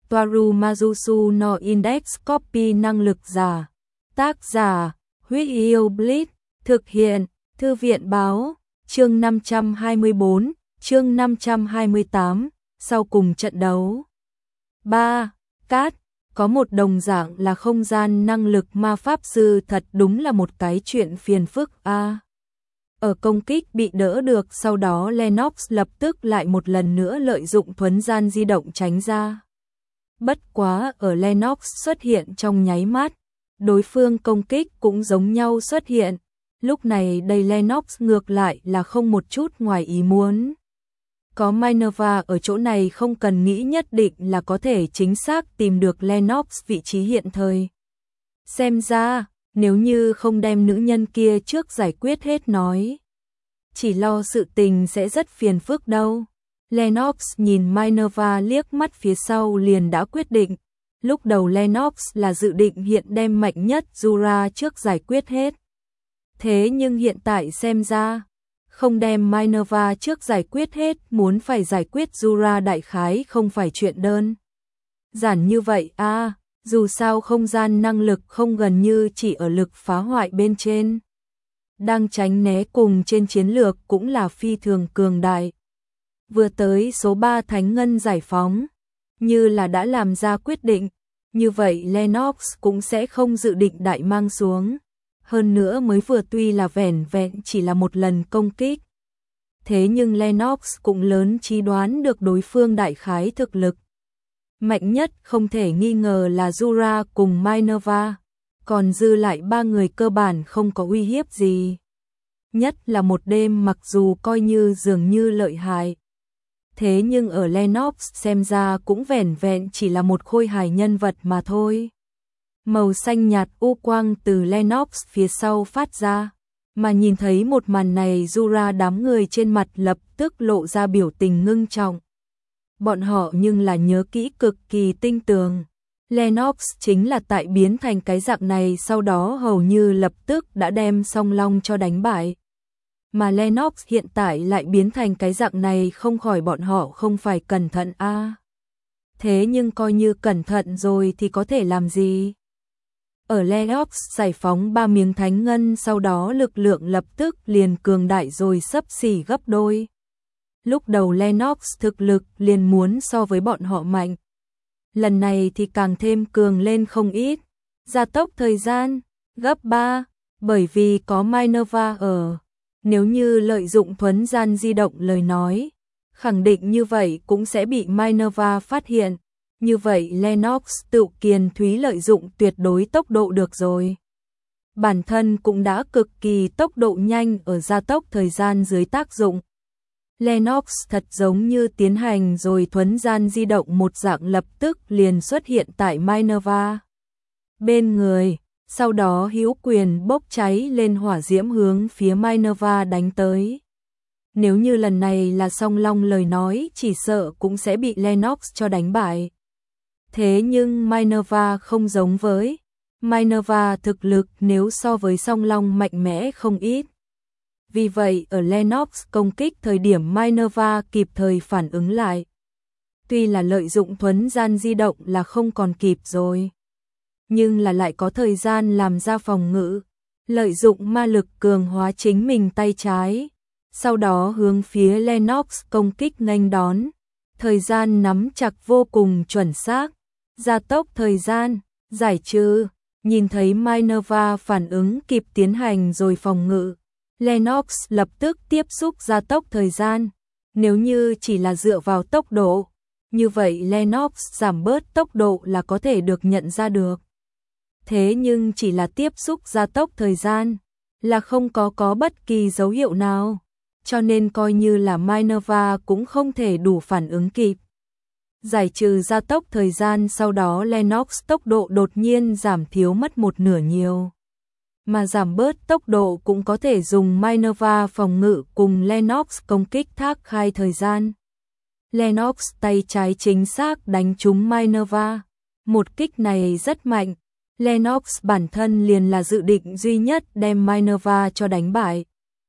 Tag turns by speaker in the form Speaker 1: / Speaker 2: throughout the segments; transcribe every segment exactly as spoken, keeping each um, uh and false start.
Speaker 1: Toaru Majusu no Index Copy năng lực giả. Tác giả, Huyết Yêu Blitz, thực hiện, Thư viện báo, chương năm trăm hai mươi bốn, chương năm trăm hai mươi tám, sau cùng trận đấu. ba. Cát, có một đồng dạng là không gian năng lực ma pháp sư thật đúng là một cái chuyện phiền phức a. À, ở công kích bị đỡ được, sau đó Lennox lập tức lại một lần nữa lợi dụng thuấn gian di động tránh ra. Bất quá ở Lennox xuất hiện trong nháy mắt, đối phương công kích cũng giống nhau xuất hiện. Lúc này đây Lennox ngược lại là không một chút ngoài ý muốn. Có Minerva ở chỗ này, không cần nghĩ nhất định là có thể chính xác tìm được Lennox vị trí hiện thời. Xem ra, nếu như không đem nữ nhân kia trước giải quyết hết nói, chỉ lo sự tình sẽ rất phiền phức đâu. Lennox nhìn Minerva liếc mắt phía sau liền đã quyết định. Lúc đầu Lennox là dự định hiện đem mạnh nhất Jura trước giải quyết hết. Thế nhưng hiện tại xem ra, không đem Minerva trước giải quyết hết, muốn phải giải quyết Jura đại khái không phải chuyện đơn giản như vậy a. À, dù sao không gian năng lực không gần như chỉ ở lực phá hoại bên trên, đang tránh né cùng trên chiến lược cũng là phi thường cường đại. Vừa tới số ba Thánh Ngân giải phóng, như là đã làm ra quyết định, như vậy Lennox cũng sẽ không dự định đại mang xuống. Hơn nữa mới vừa tuy là vẻn vẹn chỉ là một lần công kích, thế nhưng Lennox cũng lớn trí đoán được đối phương đại khái thực lực. Mạnh nhất không thể nghi ngờ là Jura cùng Minerva, còn dư lại ba người cơ bản không có uy hiếp gì. Nhất là một đêm mặc dù coi như dường như lợi hại, thế nhưng ở Lennox xem ra cũng vẻn vẹn chỉ là một khôi hài nhân vật mà thôi. Màu xanh nhạt u quang từ Lennox phía sau phát ra, mà nhìn thấy một màn này Jura đám người trên mặt lập tức lộ ra biểu tình ngưng trọng. Bọn họ nhưng là nhớ kỹ cực kỳ tinh tường. Lennox chính là tại biến thành cái dạng này sau đó hầu như lập tức đã đem Song Long cho đánh bại. Mà Lennox hiện tại lại biến thành cái dạng này, không khỏi bọn họ không phải cẩn thận a. À, thế nhưng coi như cẩn thận rồi thì có thể làm gì? Ở Lennox giải phóng ba miếng thánh ngân sau đó lực lượng lập tức liền cường đại rồi xấp xỉ gấp đôi. Lúc đầu Lennox thực lực liền muốn so với bọn họ mạnh. Lần này thì càng thêm cường lên không ít. Gia tốc thời gian, gấp ba, bởi vì có Minerva ở. Nếu như lợi dụng thuấn gian di động lời nói, khẳng định như vậy cũng sẽ bị Minerva phát hiện. Như vậy Lennox tự kiền thúy lợi dụng tuyệt đối tốc độ được rồi. Bản thân cũng đã cực kỳ tốc độ nhanh ở gia tốc thời gian dưới tác dụng. Lennox thật giống như tiến hành rồi thuấn gian di động một dạng, lập tức liền xuất hiện tại Minerva bên người, sau đó hữu quyền bốc cháy lên hỏa diễm hướng phía Minerva đánh tới. Nếu như lần này là Song Long lời nói, chỉ sợ cũng sẽ bị Lennox cho đánh bại. Thế nhưng Minerva không giống với. Minerva thực lực nếu so với Song Long mạnh mẽ không ít. Vì vậy ở Lennox công kích thời điểm Minerva kịp thời phản ứng lại. Tuy là lợi dụng thuấn gian di động là không còn kịp rồi, nhưng là lại có thời gian làm ra phòng ngự, lợi dụng ma lực cường hóa chính mình tay trái, sau đó hướng phía Lennox công kích nghênh đón. Thời gian nắm chặt vô cùng chuẩn xác, gia tốc thời gian, giải trừ, nhìn thấy Minerva phản ứng kịp tiến hành rồi phòng ngự. Lennox lập tức tiếp xúc gia tốc thời gian. Nếu như chỉ là dựa vào tốc độ, như vậy Lennox giảm bớt tốc độ là có thể được nhận ra được. Thế nhưng chỉ là tiếp xúc gia tốc thời gian, là không có có bất kỳ dấu hiệu nào, cho nên coi như là Minerva cũng không thể đủ phản ứng kịp. Giải trừ gia tốc thời gian sau đó Lennox tốc độ đột nhiên giảm thiếu mất một nửa nhiều. Mà giảm bớt tốc độ cũng có thể dùng Minerva phòng ngự cùng Lennox công kích thác khai thời gian. Lennox tay trái chính xác đánh trúng Minerva. Một kích này rất mạnh. Lennox bản thân liền là dự định duy nhất đem Minerva cho đánh bại.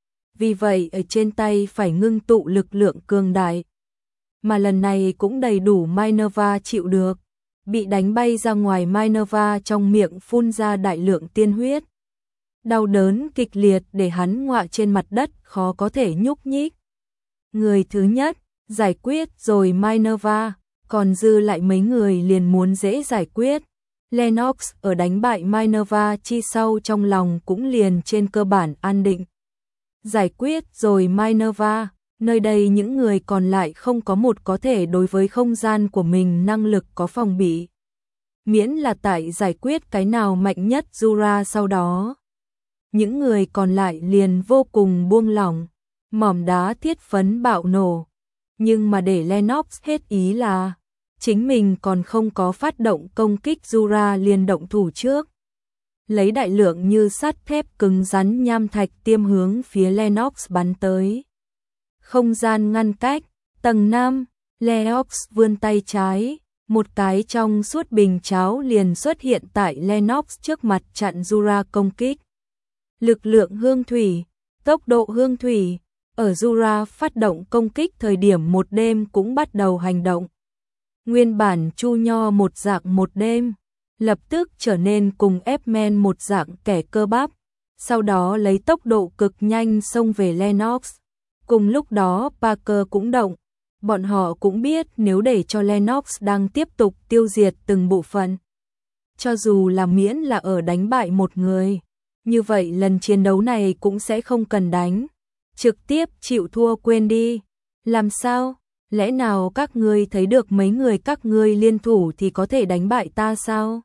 Speaker 1: Vì vậy ở trên tay phải ngưng tụ lực lượng cường đại. Mà lần này cũng đầy đủ Minerva chịu được. bị đánh bay ra ngoài. Minerva trong miệng phun ra đại lượng tiên huyết. Đau đớn kịch liệt để hắn ngọa trên mặt đất, khó có thể nhúc nhích. Người thứ nhất, giải quyết rồi Minerva, còn dư lại mấy người liền muốn dễ giải quyết. Lennox ở đánh bại Minerva chi sau trong lòng cũng liền trên cơ bản an định. Giải quyết rồi Minerva, nơi đây những người còn lại không có một có thể đối với không gian của mình năng lực có phòng bị. Miễn là tại giải quyết cái nào mạnh nhất Jura sau đó. Những người còn lại liền vô cùng buông lỏng, mỏm đá thiết phấn bạo nổ. Nhưng mà để Lennox hết ý là chính mình còn không có phát động công kích, Jura liền động thủ trước. Lấy đại lượng như sắt thép cứng rắn nham thạch tiêm hướng phía Lennox bắn tới. Không gian ngăn cách, tầng năm, Lennox vươn tay trái, một cái trong suốt bình cháo liền xuất hiện tại Lennox trước mặt chặn Jura công kích. Lực lượng hương thủy, tốc độ hương thủy, ở Jura phát động công kích thời điểm một đêm cũng bắt đầu hành động. Nguyên bản chu nho một dạng một đêm, lập tức trở nên cùng ép men một dạng kẻ cơ bắp, sau đó lấy tốc độ cực nhanh xông về Lennox. Cùng lúc đó Parker cũng động, bọn họ cũng biết nếu để cho Lennox đang tiếp tục tiêu diệt từng bộ phận. Cho dù là miễn là ở đánh bại một người, như vậy lần chiến đấu này cũng sẽ không cần đánh. Trực tiếp chịu thua quên đi. Làm sao? Lẽ nào các ngươi thấy được mấy người các ngươi liên thủ thì có thể đánh bại ta sao?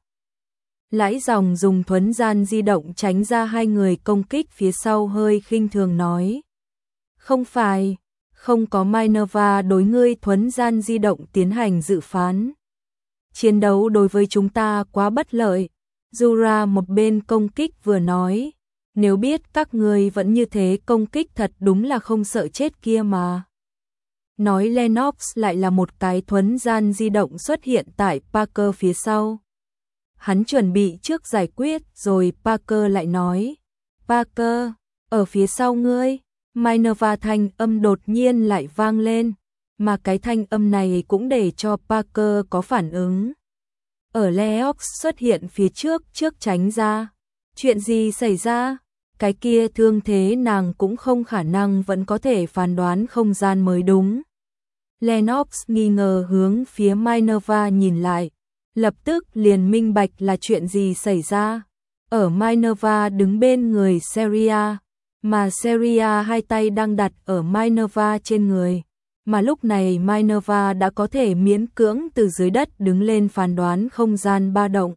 Speaker 1: Lãi Dòng dùng thuấn gian di động tránh ra hai người công kích phía sau, hơi khinh thường nói. Không phải, không có Minerva đối ngươi thuấn gian di động tiến hành dự phán. Chiến đấu đối với chúng ta quá bất lợi. Jura một bên công kích vừa nói. Nếu biết các ngươi vẫn như thế công kích thật đúng là không sợ chết kia mà. Nói Lennox lại là một cái thuấn gian di động xuất hiện tại Parker phía sau. Hắn chuẩn bị trước giải quyết rồi Parker lại nói. Parker, ở phía sau ngươi. Minerva thanh âm đột nhiên lại vang lên, mà cái thanh âm này cũng để cho Parker có phản ứng. Ở Lennox xuất hiện phía trước trước tránh ra. Chuyện gì xảy ra? Cái kia thương thế nàng cũng không khả năng vẫn có thể phán đoán không gian mới đúng. Lennox nghi ngờ hướng phía Minerva nhìn lại, lập tức liền minh bạch là chuyện gì xảy ra. Ở Minerva đứng bên người Seria, mà Seria hai tay đang đặt ở Minerva trên người, mà lúc này Minerva đã có thể miễn cưỡng từ dưới đất đứng lên phán đoán không gian ba động.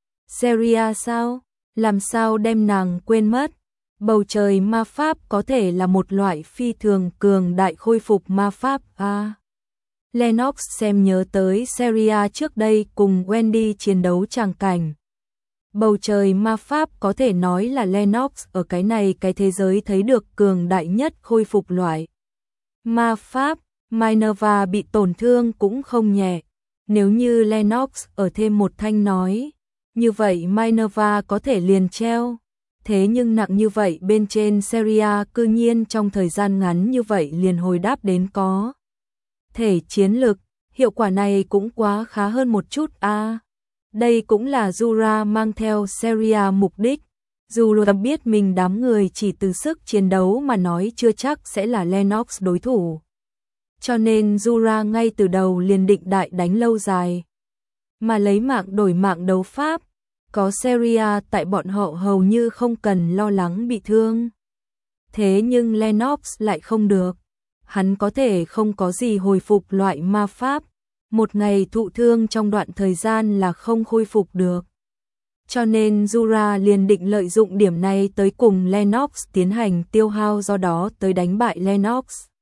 Speaker 1: Seria sao? Làm sao đem nàng quên mất? Bầu trời ma pháp có thể là một loại phi thường cường đại khôi phục ma pháp à. Lennox xem nhớ tới Seria trước đây cùng Wendy chiến đấu tràng cảnh. Bầu trời ma pháp có thể nói là Lennox ở cái này cái thế giới thấy được cường đại nhất khôi phục loại. Ma pháp, Minerva bị tổn thương cũng không nhẹ. Nếu như Lennox ở thêm một thanh nói, như vậy Minerva có thể liền treo. Thế nhưng nặng như vậy bên trên Seria cư nhiên trong thời gian ngắn như vậy liền hồi đáp đến có thể chiến lực, hiệu quả này cũng quá khá hơn một chút a. À, đây cũng là Jura mang theo Seria mục đích. Dù luôn biết mình đám người chỉ từ sức chiến đấu mà nói chưa chắc sẽ là Lennox đối thủ. Cho nên Jura ngay từ đầu liền định đại đánh lâu dài. Mà lấy mạng đổi mạng đấu pháp. Có Seria tại bọn họ hầu như không cần lo lắng bị thương. Thế nhưng Lennox lại không được. Hắn có thể không có gì hồi phục loại ma pháp. Một ngày thụ thương trong đoạn thời gian là không khôi phục được. Cho nên Jura liền định lợi dụng điểm này tới cùng Lennox tiến hành tiêu hao, do đó tới đánh bại Lennox.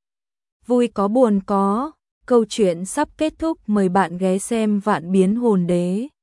Speaker 1: Vui có buồn có. Câu chuyện sắp kết thúc, mời bạn ghé xem Vạn Biến Hồn Đế.